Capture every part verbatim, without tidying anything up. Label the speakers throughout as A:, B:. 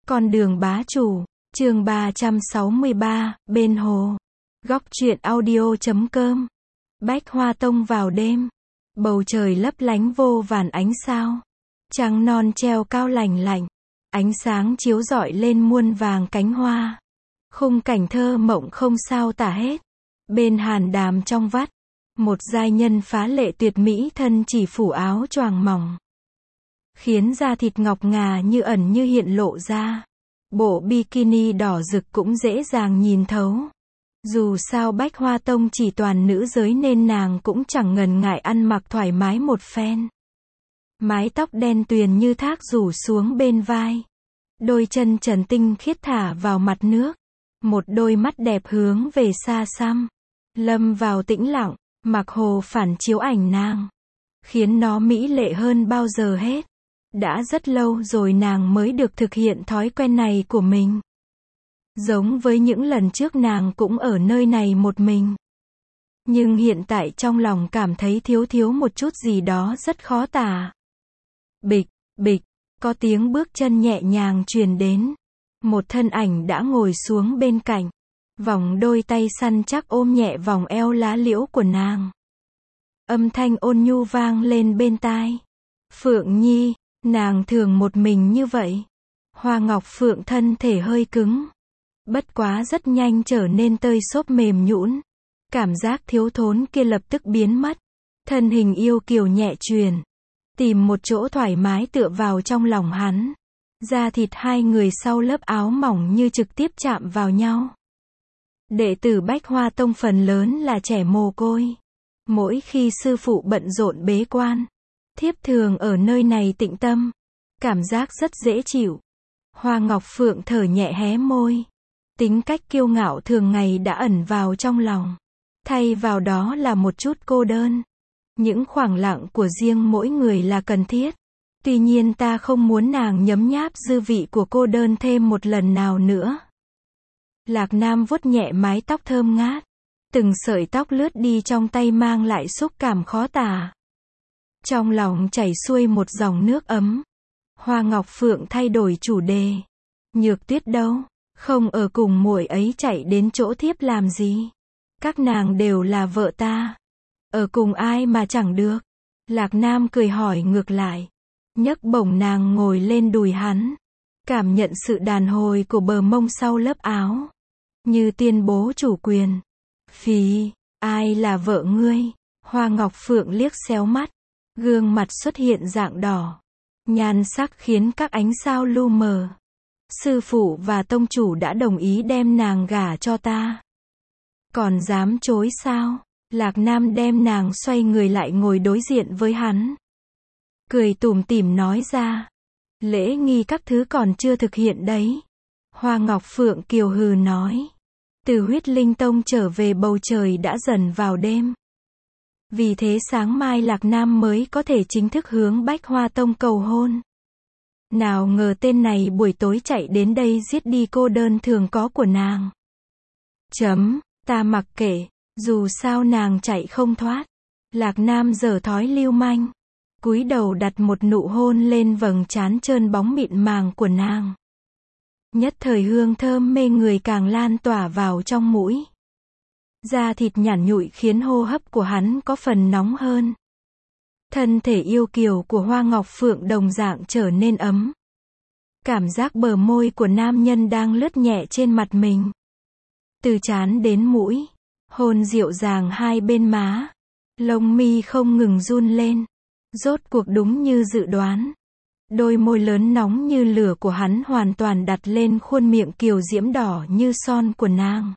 A: Con đường bá chủ, chương ba trăm sáu mươi ba, bên hồ. Góc truyện audio chấm com. Bách Hoa Tông vào đêm. Bầu trời lấp lánh vô vàn ánh sao. Trăng non treo cao lành lạnh. Ánh sáng chiếu rọi lên muôn vàng cánh hoa. Khung cảnh thơ mộng không sao tả hết. Bên hàn đàm trong vắt, một giai nhân phá lệ tuyệt mỹ thân chỉ phủ áo choàng mỏng, khiến da thịt ngọc ngà như ẩn như hiện lộ ra. Bộ bikini đỏ rực cũng dễ dàng nhìn thấu. Dù sao Bách Hoa Tông chỉ toàn nữ giới nên nàng cũng chẳng ngần ngại ăn mặc thoải mái một phen. Mái tóc đen tuyền như thác rủ xuống bên vai. Đôi chân trần tinh khiết thả vào mặt nước. Một đôi mắt đẹp hướng về xa xăm. Lâm vào tĩnh lặng, mặc hồ phản chiếu ảnh nàng, khiến nó mỹ lệ hơn bao giờ hết. Đã rất lâu rồi nàng mới được thực hiện thói quen này của mình. Giống với những lần trước nàng cũng ở nơi này một mình. Nhưng hiện tại trong lòng cảm thấy thiếu thiếu một chút gì đó rất khó tả. Bịch, bịch, có tiếng bước chân nhẹ nhàng truyền đến. Một thân ảnh đã ngồi xuống bên cạnh. Vòng đôi tay săn chắc ôm nhẹ vòng eo lá liễu của nàng. Âm thanh ôn nhu vang lên bên tai. Phượng Nhi, nàng thường một mình như vậy. Hoa Ngọc Phượng thân thể hơi cứng. Bất quá rất nhanh trở nên tơi xốp mềm nhũn. Cảm giác thiếu thốn kia lập tức biến mất. Thân hình yêu kiều nhẹ truyền. Tìm một chỗ thoải mái tựa vào trong lòng hắn. Da thịt hai người sau lớp áo mỏng như trực tiếp chạm vào nhau. Đệ tử Bách Hoa Tông phần lớn là trẻ mồ côi. Mỗi khi sư phụ bận rộn bế quan, thiếp thường ở nơi này tĩnh tâm. Cảm giác rất dễ chịu. Hoa Ngọc Phượng thở nhẹ hé môi. Tính cách kiêu ngạo thường ngày đã ẩn vào trong lòng. Thay vào đó là một chút cô đơn. Những khoảng lặng của riêng mỗi người là cần thiết. Tuy nhiên ta không muốn nàng nhấm nháp dư vị của cô đơn thêm một lần nào nữa. Lạc Nam vuốt nhẹ mái tóc thơm ngát. Từng sợi tóc lướt đi trong tay mang lại xúc cảm khó tả. Trong lòng chảy xuôi một dòng nước ấm. Hoa Ngọc Phượng thay đổi chủ đề. Nhược Tuyết đâu? Không ở cùng muội ấy chạy đến chỗ thiếp làm gì? Các nàng đều là vợ ta. Ở cùng ai mà chẳng được? Lạc Nam cười hỏi ngược lại. Nhấc bổng nàng ngồi lên đùi hắn. Cảm nhận sự đàn hồi của bờ mông sau lớp áo. Như tuyên bố chủ quyền. Phì, ai là vợ ngươi? Hoa Ngọc Phượng liếc xéo mắt. Gương mặt xuất hiện dạng đỏ. Nhan sắc khiến các ánh sao lu mờ. Sư phụ và tông chủ đã đồng ý đem nàng gả cho ta. Còn dám chối sao? Lạc Nam đem nàng xoay người lại ngồi đối diện với hắn. Cười tủm tỉm nói ra. Lễ nghi các thứ còn chưa thực hiện đấy. Hoa Ngọc Phượng kiều hừ nói. Từ Huyết Linh Tông trở về bầu trời đã dần vào đêm. Vì thế sáng mai Lạc Nam mới có thể chính thức hướng Bách Hoa Tông cầu hôn. Nào ngờ tên này buổi tối chạy đến đây giết đi cô đơn thường có của nàng. Chấm, ta mặc kệ, dù sao nàng chạy không thoát. Lạc Nam giở thói lưu manh. Cúi đầu đặt một nụ hôn lên vầng trán trơn bóng mịn màng của nàng. Nhất thời hương thơm mê người càng lan tỏa vào trong mũi. Da thịt nhẵn nhụi khiến hô hấp của hắn có phần nóng hơn. Thân thể yêu kiều của Hoa Ngọc Phượng đồng dạng trở nên ấm. Cảm giác bờ môi của nam nhân đang lướt nhẹ trên mặt mình. Từ trán đến mũi. Hôn dịu dàng hai bên má. Lông mi không ngừng run lên. Rốt cuộc đúng như dự đoán. Đôi môi lớn nóng như lửa của hắn hoàn toàn đặt lên khuôn miệng kiều diễm đỏ như son của nàng.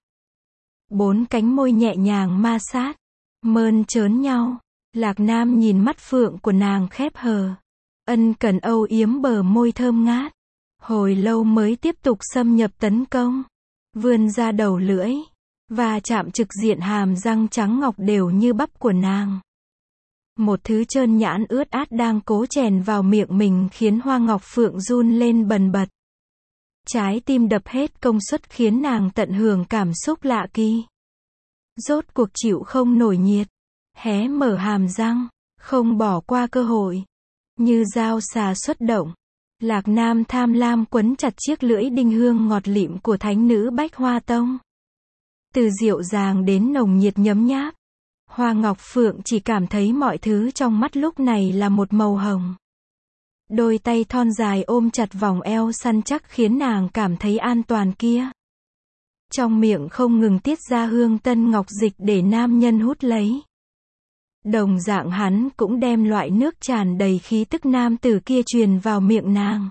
A: Bốn cánh môi nhẹ nhàng ma sát. Mơn trớn nhau. Lạc Nam nhìn mắt phượng của nàng khép hờ. Ân cần âu yếm bờ môi thơm ngát. Hồi lâu mới tiếp tục xâm nhập tấn công. Vươn ra đầu lưỡi. Và chạm trực diện hàm răng trắng ngọc đều như bắp của nàng. Một thứ trơn nhãn ướt át đang cố chèn vào miệng mình khiến Hoa Ngọc Phượng run lên bần bật. Trái tim đập hết công suất khiến nàng tận hưởng cảm xúc lạ kỳ. Rốt cuộc chịu không nổi nhiệt. Hé mở hàm răng. Không bỏ qua cơ hội. Như dao xà xuất động. Lạc Nam tham lam quấn chặt chiếc lưỡi đinh hương ngọt lịm của thánh nữ Bách Hoa Tông. Từ dịu dàng đến nồng nhiệt nhấm nháp, Hoa Ngọc Phượng chỉ cảm thấy mọi thứ trong mắt lúc này là một màu hồng. Đôi tay thon dài ôm chặt vòng eo săn chắc khiến nàng cảm thấy an toàn kia. Trong miệng không ngừng tiết ra hương tân ngọc dịch để nam nhân hút lấy. Đồng dạng hắn cũng đem loại nước tràn đầy khí tức nam tử kia truyền vào miệng nàng.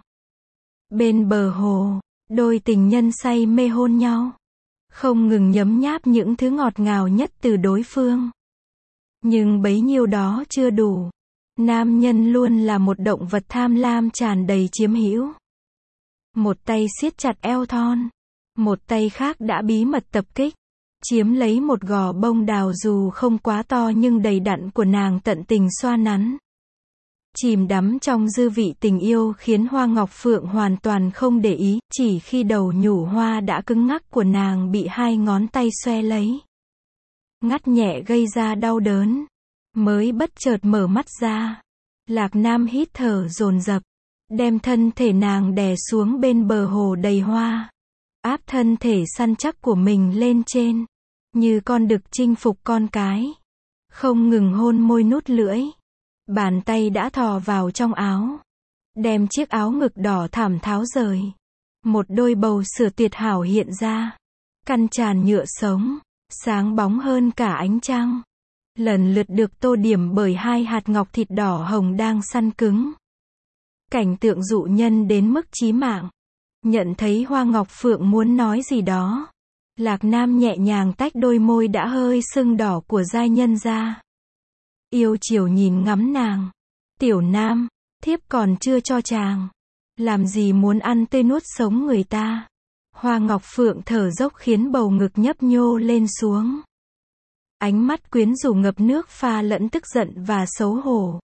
A: Bên bờ hồ, đôi tình nhân say mê hôn nhau, không ngừng nhấm nháp những thứ ngọt ngào nhất từ đối phương. Nhưng bấy nhiêu đó chưa đủ. Nam nhân luôn là một động vật tham lam tràn đầy chiếm hữu. Một tay siết chặt eo thon, một tay khác đã bí mật tập kích, chiếm lấy một gò bông đào dù không quá to nhưng đầy đặn của nàng, tận tình xoa nắn. Chìm đắm trong dư vị tình yêu khiến Hoa Ngọc Phượng hoàn toàn không để ý, chỉ khi đầu nhủ hoa đã cứng ngắc của nàng bị hai ngón tay xoe lấy. Ngắt nhẹ gây ra đau đớn, mới bất chợt mở mắt ra. Lạc Nam hít thở dồn dập, đem thân thể nàng đè xuống bên bờ hồ đầy hoa, áp thân thể săn chắc của mình lên trên, như con đực chinh phục con cái, không ngừng hôn môi nút lưỡi. Bàn tay đã thò vào trong áo, đem chiếc áo ngực đỏ thẳm tháo rời. Một đôi bầu sữa tuyệt hảo hiện ra, căn tràn nhựa sống, sáng bóng hơn cả ánh trăng. Lần lượt được tô điểm bởi hai hạt ngọc thịt đỏ hồng đang săn cứng. Cảnh tượng dụ nhân đến mức chí mạng. Nhận thấy Hoa Ngọc Phượng muốn nói gì đó, Lạc Nam nhẹ nhàng tách đôi môi đã hơi sưng đỏ của giai nhân ra. Yêu chiều nhìn ngắm nàng. Tiểu Nam, thiếp còn chưa cho chàng. Làm gì muốn ăn tươi nuốt sống người ta. Hoa Ngọc Phượng thở dốc khiến bầu ngực nhấp nhô lên xuống. Ánh mắt quyến rũ ngập nước pha lẫn tức giận và xấu hổ.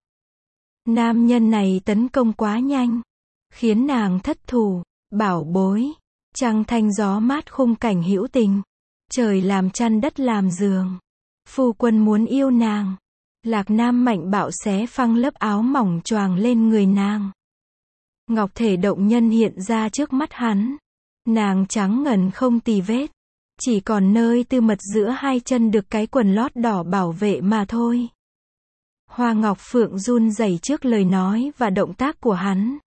A: Nam nhân này tấn công quá nhanh, khiến nàng thất thủ. Bảo bối, trăng thanh gió mát khung cảnh hữu tình. Trời làm chăn đất làm giường. Phu quân muốn yêu nàng. Lạc Nam mạnh bạo xé phăng lớp áo mỏng choàng lên người nàng. Ngọc thể động nhân hiện ra trước mắt hắn. Nàng trắng ngần không tì vết, chỉ còn nơi tư mật giữa hai chân được cái quần lót đỏ bảo vệ mà thôi. Hoa Ngọc Phượng run rẩy trước lời nói và động tác của hắn.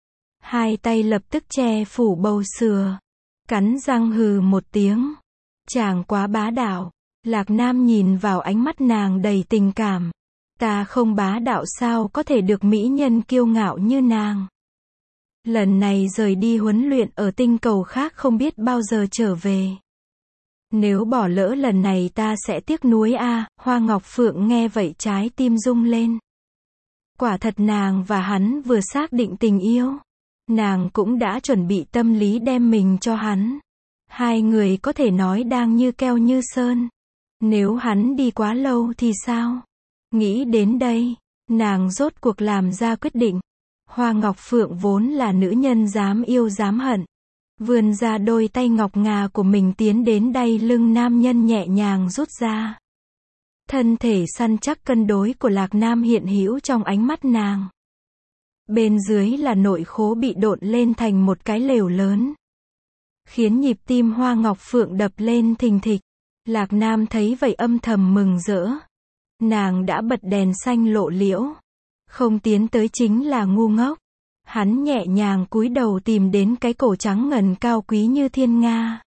A: Hai tay lập tức che phủ bầu sữa, cắn răng hừ một tiếng. Chàng quá bá đạo. Lạc Nam nhìn vào ánh mắt nàng đầy tình cảm. Ta không bá đạo sao có thể được mỹ nhân kiêu ngạo như nàng. Lần này rời đi huấn luyện ở tinh cầu khác không biết bao giờ trở về. Nếu bỏ lỡ lần này ta sẽ tiếc nuối a. À. Hoa Ngọc Phượng nghe vậy trái tim rung lên. Quả thật nàng và hắn vừa xác định tình yêu. Nàng cũng đã chuẩn bị tâm lý đem mình cho hắn. Hai người có thể nói đang như keo như sơn. Nếu hắn đi quá lâu thì sao? Nghĩ đến đây, nàng rốt cuộc làm ra quyết định. Hoa Ngọc Phượng vốn là nữ nhân dám yêu dám hận. Vươn ra đôi tay ngọc ngà của mình tiến đến đay lưng nam nhân nhẹ nhàng rút ra. Thân thể săn chắc cân đối của Lạc Nam hiện hữu trong ánh mắt nàng. Bên dưới là nội khố bị độn lên thành một cái lều lớn, khiến nhịp tim Hoa Ngọc Phượng đập lên thình thịch. Lạc Nam thấy vậy âm thầm mừng rỡ. Nàng đã bật đèn xanh lộ liễu. Không tiến tới chính là ngu ngốc. Hắn nhẹ nhàng cúi đầu tìm đến cái cổ trắng ngần cao quý như thiên nga.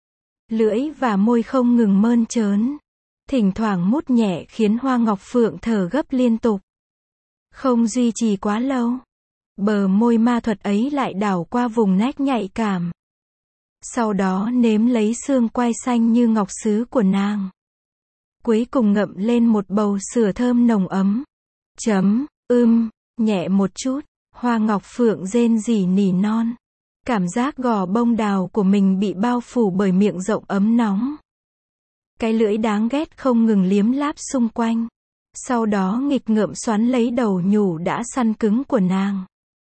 A: Lưỡi và môi không ngừng mơn trớn, thỉnh thoảng mút nhẹ khiến Hoa Ngọc Phượng thở gấp liên tục. Không duy trì quá lâu, bờ môi ma thuật ấy lại đảo qua vùng nách nhạy cảm. Sau đó nếm lấy xương quai xanh như ngọc sứ của nàng. Cuối cùng ngậm lên một bầu sữa thơm nồng ấm. Chấm, ưm, nhẹ một chút. Hoa Ngọc Phượng rên rỉ nỉ non. Cảm giác gò bông đào của mình bị bao phủ bởi miệng rộng ấm nóng. Cái lưỡi đáng ghét không ngừng liếm láp xung quanh. Sau đó nghịch ngợm xoắn lấy đầu nhủ đã săn cứng của nàng.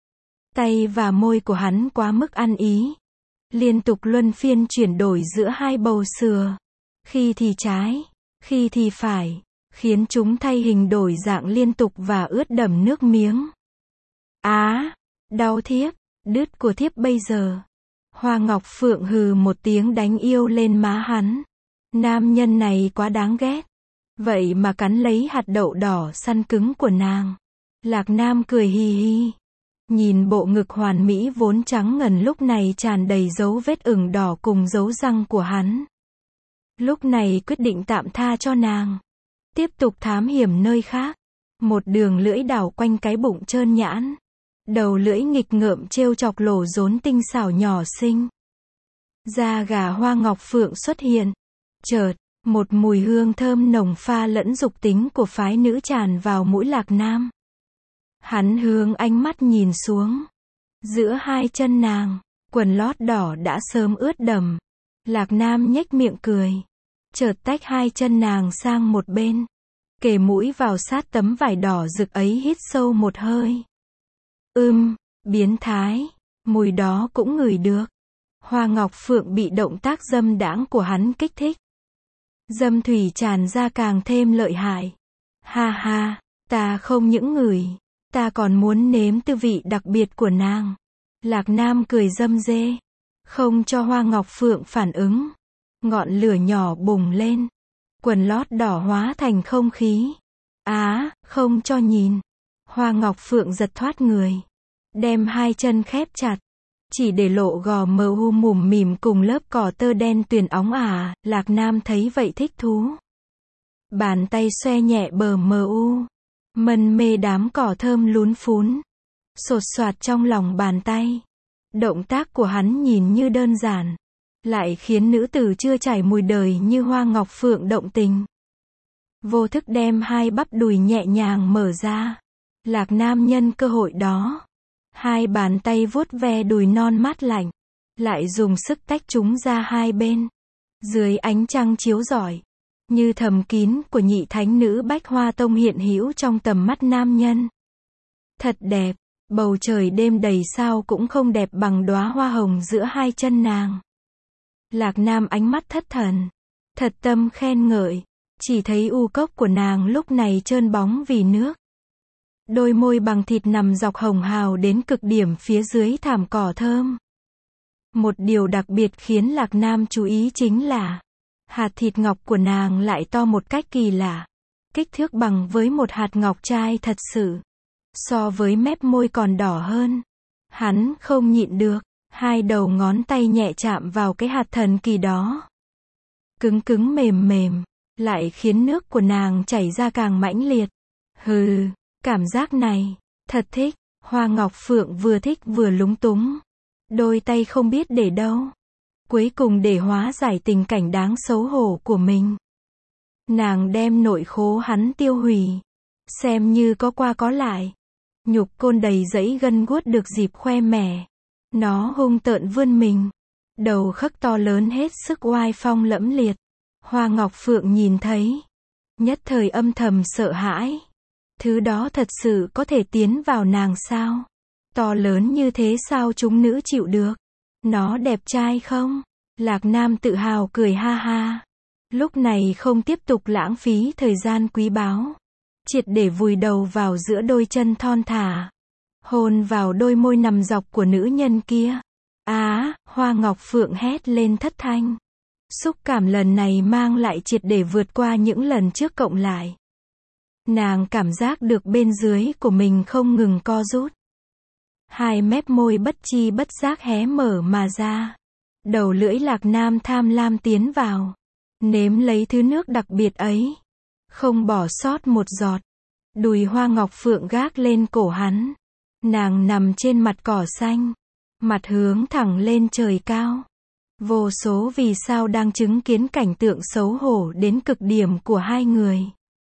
A: Tay và môi của hắn quá mức ăn ý. Liên tục luân phiên chuyển đổi giữa hai bầu sữa. Khi thì trái, khi thì phải, khiến chúng thay hình đổi dạng liên tục và ướt đẫm nước miếng. Á, đau thiếp, Đứt của thiếp bây giờ. Hoa Ngọc Phượng hừ một tiếng đánh yêu lên má hắn. Nam nhân này quá đáng ghét. Vậy mà cắn lấy hạt đậu đỏ săn cứng của nàng. Lạc Nam cười hi hi. Nhìn bộ ngực hoàn mỹ vốn trắng ngần lúc này tràn đầy dấu vết ửng đỏ cùng dấu răng của hắn. Lúc này quyết định tạm tha cho nàng. Tiếp tục thám hiểm nơi khác. Một đường lưỡi đảo quanh cái bụng trơn nhãn. Đầu lưỡi nghịch ngợm trêu chọc lỗ rốn tinh xảo nhỏ xinh. Da gà Hoa Ngọc Phượng xuất hiện. Chợt, một mùi hương thơm nồng pha lẫn dục tính của phái nữ tràn vào mũi Lạc Nam. Hắn hướng ánh mắt nhìn xuống. Giữa hai chân nàng, quần lót đỏ đã sớm ướt đẫm. Lạc Nam nhếch miệng cười. Chợt tách hai chân nàng sang một bên. Kề mũi vào sát tấm vải đỏ rực ấy hít sâu một hơi. Ưm, biến thái. Mùi đó cũng ngửi được. Hoa Ngọc Phượng bị động tác dâm đãng của hắn kích thích. Dâm thủy tràn ra càng thêm lợi hại. Ha ha, ta không những ngửi, ta còn muốn nếm tư vị đặc biệt của nàng. Lạc Nam cười râm rê. Không cho Hoa Ngọc Phượng phản ứng. Ngọn lửa nhỏ bùng lên. Quần lót đỏ hóa thành không khí. Á, không cho nhìn. Hoa Ngọc Phượng giật thoát người. Đem hai chân khép chặt. Chỉ để lộ gò mờ u mùm mỉm cùng lớp cỏ tơ đen tuyền óng ả. Lạc Nam thấy vậy thích thú. Bàn tay xoe nhẹ bờ mờ u. Mân mê đám cỏ thơm lún phún. Sột soạt trong lòng bàn tay. Động tác của hắn nhìn như đơn giản. Lại khiến nữ tử chưa trải mùi đời như Hoa Ngọc Phượng động tình. Vô thức đem hai bắp đùi nhẹ nhàng mở ra. Lạc Nam nhân cơ hội đó. Hai bàn tay vuốt ve đùi non mát lạnh. Lại dùng sức tách chúng ra hai bên. Dưới ánh trăng chiếu rọi. Như thầm kín của nhị thánh nữ Bách Hoa Tông hiện hữu trong tầm mắt nam nhân. Thật đẹp. Bầu trời đêm đầy sao cũng không đẹp bằng đóa hoa hồng giữa hai chân nàng. Lạc Nam ánh mắt thất thần. Thật tâm khen ngợi. Chỉ thấy u cốc của nàng lúc này trơn bóng vì nước. Đôi môi bằng thịt nằm dọc hồng hào đến cực điểm phía dưới thảm cỏ thơm. Một điều đặc biệt khiến Lạc Nam chú ý chính là hạt thịt ngọc của nàng lại to một cách kỳ lạ. Kích thước bằng với một hạt ngọc trai thật sự. So với mép môi còn đỏ hơn. Hắn không nhịn được. Hai đầu ngón tay nhẹ chạm vào cái hạt thần kỳ đó. Cứng cứng mềm mềm. Lại khiến nước của nàng chảy ra càng mãnh liệt. Hừ, cảm giác này, thật thích. Hoa Ngọc Phượng vừa thích vừa lúng túng. Đôi tay không biết để đâu. Cuối cùng để hóa giải tình cảnh đáng xấu hổ của mình. Nàng đem nội khố hắn tiêu hủy. Xem như có qua có lại. Nhục côn đầy dẫy gân guốt được dịp khoe mẽ. Nó hung tợn vươn mình. Đầu khắc to lớn hết sức oai phong lẫm liệt. Hoa Ngọc Phượng nhìn thấy. Nhất thời âm thầm sợ hãi. Thứ đó thật sự có thể tiến vào nàng sao? To lớn như thế sao chúng nữ chịu được? Nó đẹp trai không? Lạc Nam tự hào cười ha ha. Lúc này không tiếp tục lãng phí thời gian quý báu. Triệt để vùi đầu vào giữa đôi chân thon thả. Hôn vào đôi môi nằm dọc của nữ nhân kia. Á, Hoa Ngọc Phượng hét lên thất thanh. Xúc cảm lần này mang lại triệt để vượt qua những lần trước cộng lại. Nàng cảm giác được bên dưới của mình không ngừng co rút. Hai mép môi bất chi bất giác hé mở mà ra. Đầu lưỡi Lạc Nam tham lam tiến vào. Nếm lấy thứ nước đặc biệt ấy. Không bỏ sót một giọt. Đùi Hoa Ngọc Phượng gác lên cổ hắn. Nàng nằm trên mặt cỏ xanh. Mặt hướng thẳng lên trời cao. Vô số vì sao đang chứng kiến cảnh tượng xấu hổ đến cực điểm của hai người.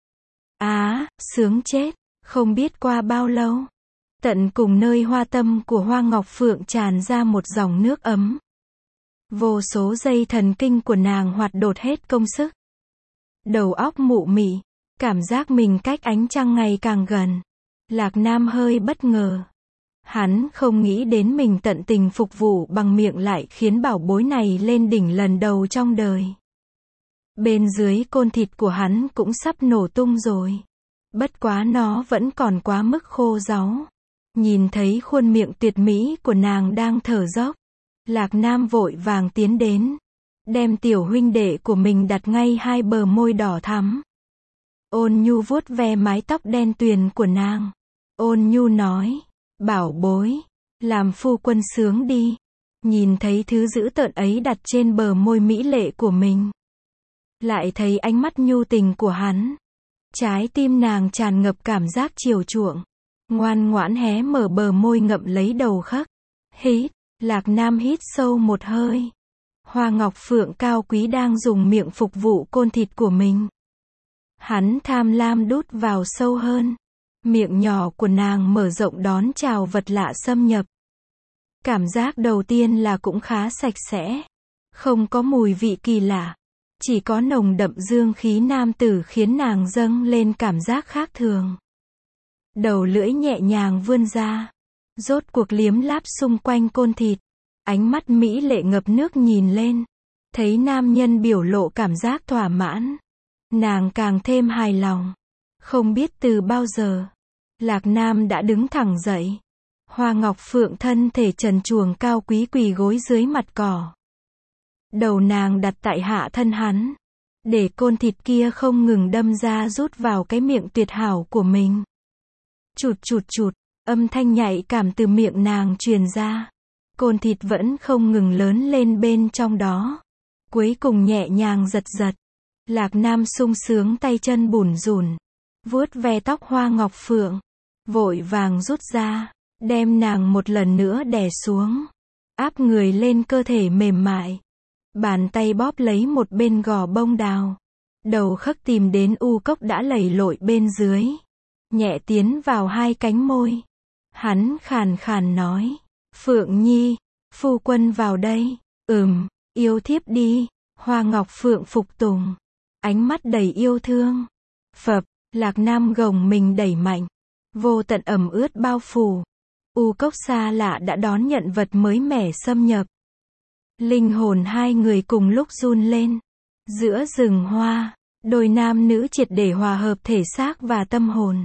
A: Á, sướng chết. Không biết qua bao lâu. Tận cùng nơi hoa tâm của Hoa Ngọc Phượng tràn ra một dòng nước ấm. Vô số dây thần kinh của nàng hoạt đột hết công sức. Đầu óc mụ mị. Cảm giác mình cách ánh trăng ngày càng gần. Lạc Nam hơi bất ngờ. Hắn không nghĩ đến mình tận tình phục vụ bằng miệng lại khiến bảo bối này lên đỉnh lần đầu trong đời. Bên dưới côn thịt của hắn cũng sắp nổ tung rồi. Bất quá nó vẫn còn quá mức khô ráu. Nhìn thấy khuôn miệng tuyệt mỹ của nàng đang thở dốc, Lạc Nam vội vàng tiến đến, đem tiểu huynh đệ của mình đặt ngay hai bờ môi đỏ thắm. Ôn nhu vuốt ve mái tóc đen tuyền của nàng. Ôn nhu nói, bảo bối, làm phu quân sướng đi. Nhìn thấy thứ dữ tợn ấy đặt trên bờ môi mỹ lệ của mình, lại thấy ánh mắt nhu tình của hắn, trái tim nàng tràn ngập cảm giác chiều chuộng, ngoan ngoãn hé mở bờ môi ngậm lấy đầu khắc. Hít, Lạc Nam hít sâu một hơi. Hoa Ngọc Phượng cao quý đang dùng miệng phục vụ côn thịt của mình. Hắn tham lam đút vào sâu hơn. Miệng nhỏ của nàng mở rộng đón chào vật lạ xâm nhập. Cảm giác đầu tiên là cũng khá sạch sẽ. Không có mùi vị kỳ lạ. Chỉ có nồng đậm dương khí nam tử khiến nàng dâng lên cảm giác khác thường. Đầu lưỡi nhẹ nhàng vươn ra. Rốt cuộc liếm láp xung quanh côn thịt. Ánh mắt mỹ lệ ngập nước nhìn lên. Thấy nam nhân biểu lộ cảm giác thỏa mãn. Nàng càng thêm hài lòng. Không biết từ bao giờ, Lạc Nam đã đứng thẳng dậy. Hoa Ngọc Phượng thân thể trần truồng cao quý quỳ gối dưới mặt cỏ. Đầu nàng đặt tại hạ thân hắn, để côn thịt kia không ngừng đâm ra rút vào cái miệng tuyệt hảo của mình. Chụt chụt chụt, âm thanh nhạy cảm từ miệng nàng truyền ra. Côn thịt vẫn không ngừng lớn lên bên trong đó. Cuối cùng nhẹ nhàng giật giật. Lạc Nam sung sướng tay chân bủn rủn, vuốt ve tóc Hoa Ngọc Phượng, vội vàng rút ra, đem nàng một lần nữa đè xuống, áp người lên cơ thể mềm mại. Bàn tay bóp lấy một bên gò bông đào, đầu khắc tìm đến u cốc đã lầy lội bên dưới, nhẹ tiến vào hai cánh môi. Hắn khàn khàn nói, Phượng Nhi, phu quân vào đây. Ừm, yêu thiếp đi. Hoa Ngọc Phượng phục tùng, ánh mắt đầy yêu thương. Phập, Lạc Nam gồng mình đẩy mạnh, vô tận ẩm ướt bao phủ. U cốc xa lạ đã đón nhận vật mới mẻ xâm nhập. Linh hồn hai người cùng lúc run lên. Giữa rừng hoa, đôi nam nữ triệt để hòa hợp thể xác và tâm hồn.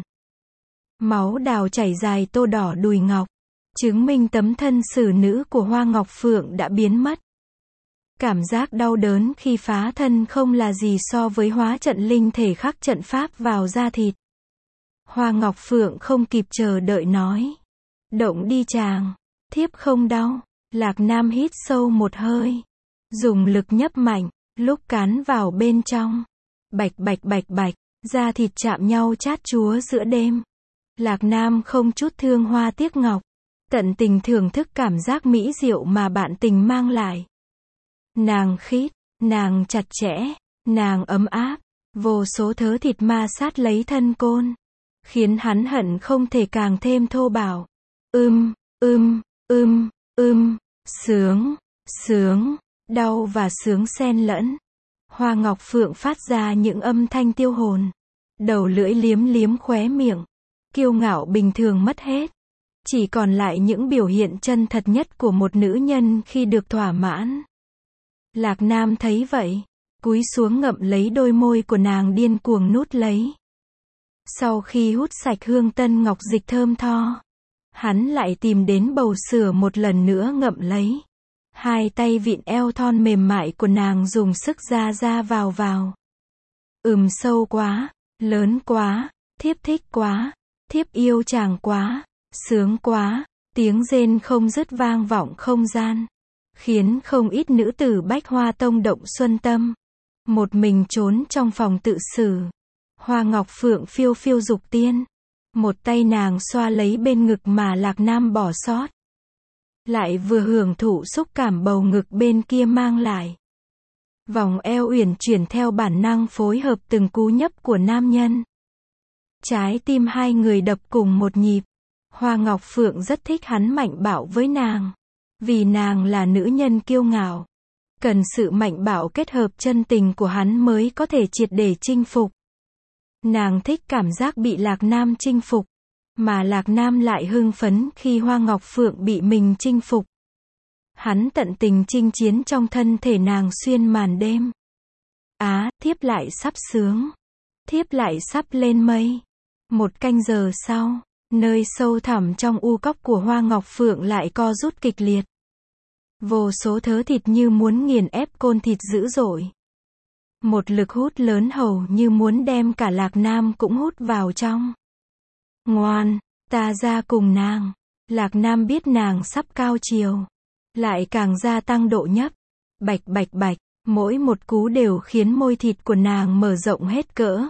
A: Máu đào chảy dài tô đỏ đùi ngọc, chứng minh tấm thân xử nữ của Hoa Ngọc Phượng đã biến mất. Cảm giác đau đớn khi phá thân không là gì so với hóa trận linh thể khắc trận pháp vào da thịt. Hoa Ngọc Phượng không kịp chờ đợi nói, động đi chàng, thiếp không đau. Lạc Nam hít sâu một hơi, dùng lực nhấp mạnh, lúc cán vào bên trong, bạch bạch bạch bạch, da thịt chạm nhau chát chúa giữa đêm. Lạc Nam không chút thương hoa tiếc ngọc, tận tình thưởng thức cảm giác mỹ diệu mà bạn tình mang lại. Nàng khít, nàng chặt chẽ, nàng ấm áp, vô số thớ thịt ma sát lấy thân côn, khiến hắn hận không thể càng thêm thô bạo. Ưm, ưm, ưm, ưm, sướng, sướng, đau và sướng xen lẫn. Hoa Ngọc Phượng phát ra những âm thanh tiêu hồn, đầu lưỡi liếm liếm khóe miệng, kiêu ngạo bình thường mất hết, chỉ còn lại những biểu hiện chân thật nhất của một nữ nhân khi được thỏa mãn. Lạc Nam thấy vậy, cúi xuống ngậm lấy đôi môi của nàng điên cuồng nút lấy. Sau khi hút sạch hương tân ngọc dịch thơm tho, hắn lại tìm đến bầu sữa một lần nữa ngậm lấy. Hai tay vịn eo thon mềm mại của nàng dùng sức ra ra vào vào. Ừm, sâu quá, lớn quá, thiếp thích quá, thiếp yêu chàng quá, sướng quá, tiếng rên không dứt vang vọng không gian, khiến không ít nữ tử Bách Hoa Tông động xuân tâm. Một mình trốn trong phòng tự xử. Hoa Ngọc Phượng phiêu phiêu dục tiên. Một tay nàng xoa lấy bên ngực mà Lạc Nam bỏ sót. Lại vừa hưởng thụ xúc cảm bầu ngực bên kia mang lại. Vòng eo uyển chuyển theo bản năng phối hợp từng cú nhấp của nam nhân. Trái tim hai người đập cùng một nhịp. Hoa Ngọc Phượng rất thích hắn mạnh bạo với nàng. Vì nàng là nữ nhân kiêu ngạo. Cần sự mạnh bạo kết hợp chân tình của hắn mới có thể triệt để chinh phục. Nàng thích cảm giác bị Lạc Nam chinh phục. Mà Lạc Nam lại hưng phấn khi Hoa Ngọc Phượng bị mình chinh phục. Hắn tận tình chinh chiến trong thân thể nàng xuyên màn đêm. Á, thiếp lại sắp sướng. Thiếp lại sắp lên mây. Một canh giờ sau, Nơi sâu thẳm trong u cốc của Hoa Ngọc Phượng lại co rút kịch liệt. Vô số thớ thịt như muốn nghiền ép côn thịt dữ dội. Một lực hút lớn hầu như muốn đem cả Lạc Nam cũng hút vào trong. Ngoan, ta ra cùng nàng. Lạc Nam biết nàng sắp cao chiều. Lại càng gia tăng độ nhấp. Bạch bạch bạch, mỗi một cú đều khiến môi thịt của nàng mở rộng hết cỡ.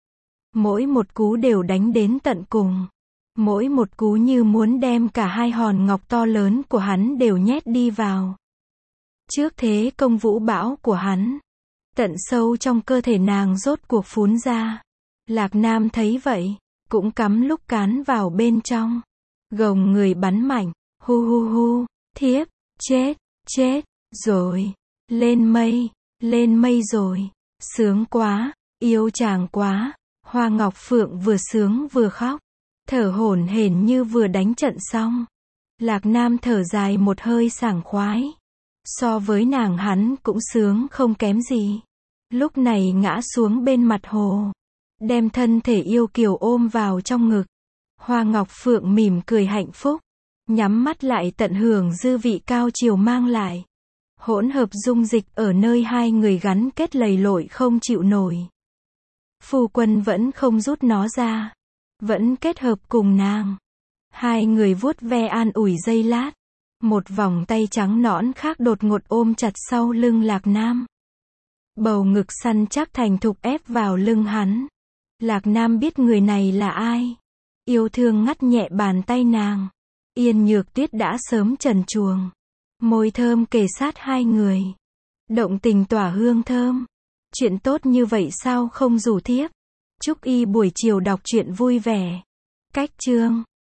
A: Mỗi một cú đều đánh đến tận cùng. Mỗi một cú như muốn đem cả hai hòn ngọc to lớn của hắn đều nhét đi vào. Trước thế công vũ bão của hắn, tận sâu trong cơ thể nàng rốt cuộc phún ra. Lạc Nam thấy vậy, cũng cắm lúc cán vào bên trong. Gồng người bắn mạnh, hu hu hu, thiếp, chết, chết, rồi, lên mây, lên mây rồi, sướng quá, yêu chàng quá. Hoa Ngọc Phượng vừa sướng vừa khóc, thở hổn hển như vừa đánh trận xong. Lạc Nam thở dài một hơi sảng khoái. So với nàng hắn cũng sướng không kém gì. Lúc này ngã xuống bên mặt hồ, đem thân thể yêu kiều ôm vào trong ngực. Hoa Ngọc Phượng mỉm cười hạnh phúc, nhắm mắt lại tận hưởng dư vị cao chiều mang lại. Hỗn hợp dung dịch ở nơi hai người gắn kết lầy lội không chịu nổi. Phu quân vẫn không rút nó ra, vẫn kết hợp cùng nàng. Hai người vuốt ve an ủi giây lát. Một vòng tay trắng nõn khác đột ngột ôm chặt sau lưng Lạc Nam. Bầu ngực săn chắc thành thục ép vào lưng hắn. Lạc Nam biết người này là ai. Yêu thương ngắt nhẹ bàn tay nàng. Yên Nhược Tuyết đã sớm trần truồng. Môi thơm kề sát hai người. Động tình tỏa hương thơm. Chuyện tốt như vậy sao không rủ thiếp. Chúc y buổi chiều đọc truyện vui vẻ. Cách chương